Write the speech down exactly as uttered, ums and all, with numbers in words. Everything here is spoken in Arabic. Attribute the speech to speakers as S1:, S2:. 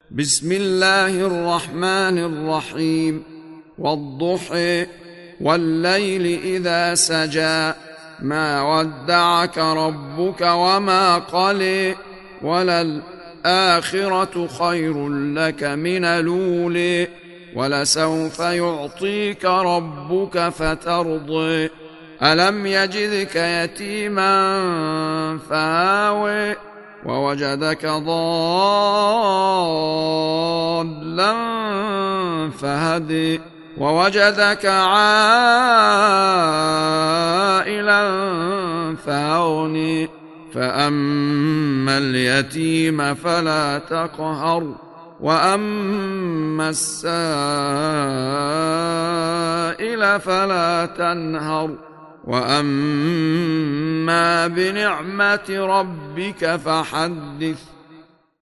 S1: بسم الله الرحمن الرحيم. والضحى والليل إذا سجى ما ودعك ربك وما قلى وللآخرة خير لك من الأولى ولسوف يعطيك ربك فترضى ألم يجدك يتيما فآوى ووجدك ضالا فهدي ووجدك عائلا فأغني فأما اليتيم فلا تقهر وأما السائل فلا تنهر وأما بنعمة ربك فحدث.